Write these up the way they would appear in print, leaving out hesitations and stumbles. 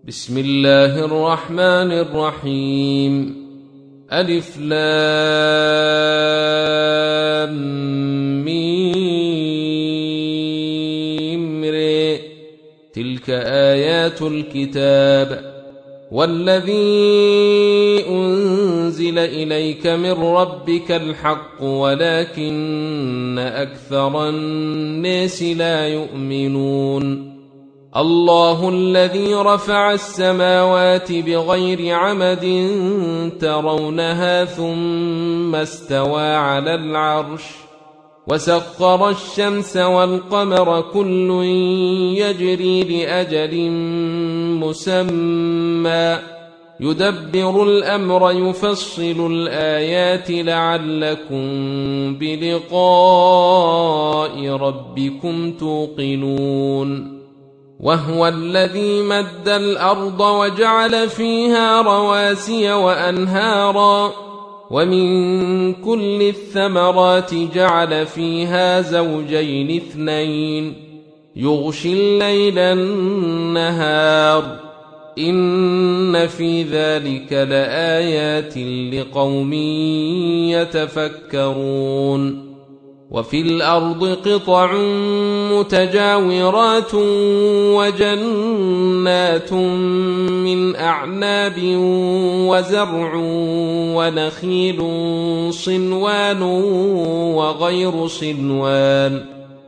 بسم الله الرحمن الرحيم. ألف لام ميم ر. تلك آيات الكتاب والذي أنزل إليك من ربك الحق ولكن أكثر الناس لا يؤمنون. الله الذي رفع السماوات بغير عمد ترونها ثم استوى على العرش وسخر الشمس والقمر كل يجري لأجل مسمى يدبر الأمر يفصل الآيات لعلكم بلقاء ربكم توقنون. وهو الذي مد الأرض وجعل فيها رواسي وأنهارا ومن كل الثمرات جعل فيها زوجين اثنين يغشي الليل النهار إن في ذلك لآيات لقوم يتفكرون. وفي الأرض قطع متجاورات وجنات من أعناب وزرع ونخيل صنوان وغير صنوان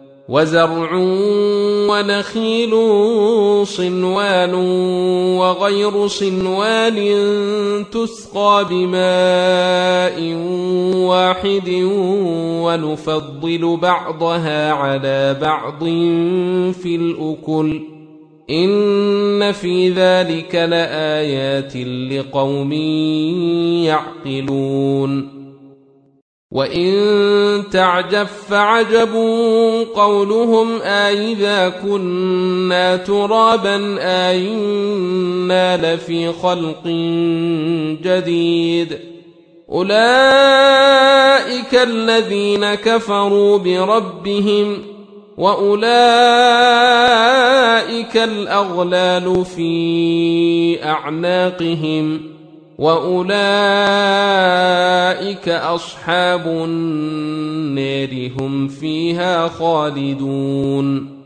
تسقى بماء واحد ونفضل بعضها على بعض في الأكل إن في ذلك لآيات لقوم يعقلون. وإن تعجب فعجب قولهم أإذا كنا ترابا أإنا لفي خلق جديد أولئك الذين كفروا بربهم وأولئك الأغلال في أعناقهم وأولئك أصحاب النار هم فيها خالدون.